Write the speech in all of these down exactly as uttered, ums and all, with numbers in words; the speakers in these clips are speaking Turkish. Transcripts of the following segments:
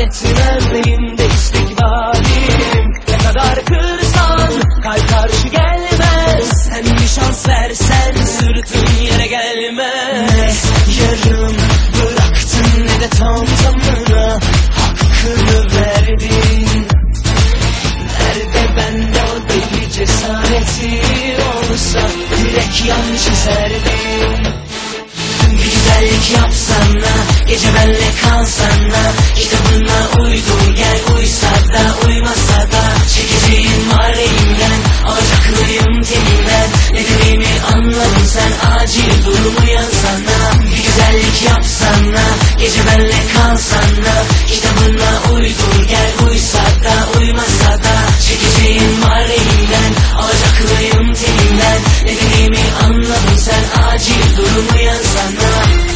etmem, benim de istikbalim. Ne kadar kırsan kalp karşı gelmez, sen bir şans versen sırtın yere gelmez. Yarım bıraktın ne de tam tamına hakkını verdin. Nerede bende o deli cesareti olsa yürek yan çizerdim. Bir güzellik yapsana, gece benle kalsana, kitabına uydur gel, uysa da uymasa da çekeceğim var elimden, alacaklıyım teninden. Ne dediğimi anladın sen, acil durum uyansana. Bir güzellik yapsana, gece benle kalsana, kitabına uydur gel, uysa da uymasa da çekeceğim var elimden, alacaklıyım teninden. Ne dediğimi anladın sen, acil durum uyansana.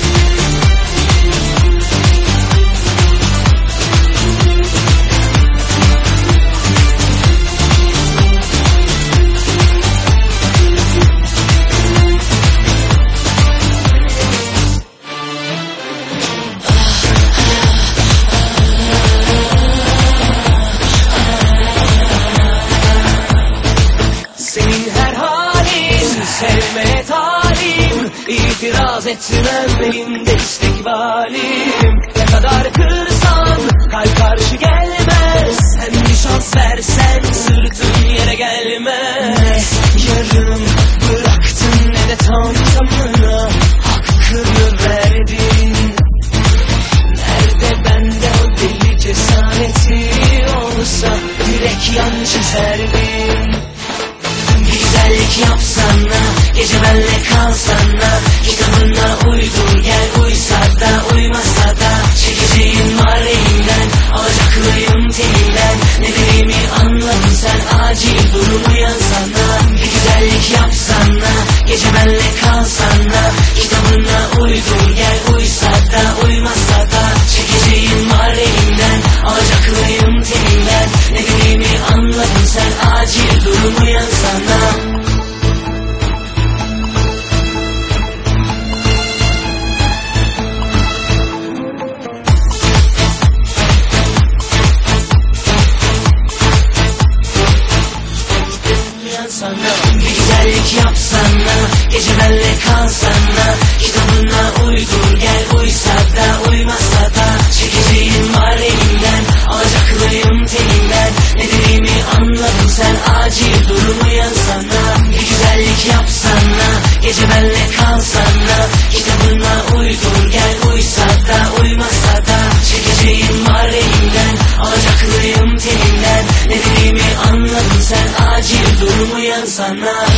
Senin her halin sevmeye talim, İtiraz etmem, benim de istikbalim. Ne kadar kırsan kalp karşı gelmez, sen bir şans versen sırtın yere gelmez. Yarım bıraktın ne de tam tamına hakkını verdin. Nerede bende o deli cesareti olsa yürek yan çizerdim. Güzellik yapsana, gece benle kalsana, kitabına uydur gel, uysa da uymasa da çekeceğim var elimden, alacaklıyım teninden. Ne dediğimi anladın sen, acil durum uyansana. Bir güzellik yapsana, gece benle kalsana, kitabına uydur gel, uysa da uymasa da çekeceğim var elimden, alacaklıyım teninden. Ne dediğimi anladın sen, acil durum uyansana. Bir güzellik yapsana, gece benle kalsana, kitabına uydur gel, uysa da uymasa da çekeceğim var elimden, alacaklıyım teninden. Ne dediğimi anladın sen, acil durum uyansana. Bir güzellik yapsana, gece benle kalsana, kitabına uydur gel, uysa da uymasa da çekeceğim var elimden, alacaklıyım teninden. Ne dediğimi anladın sen, acil durum uyansana.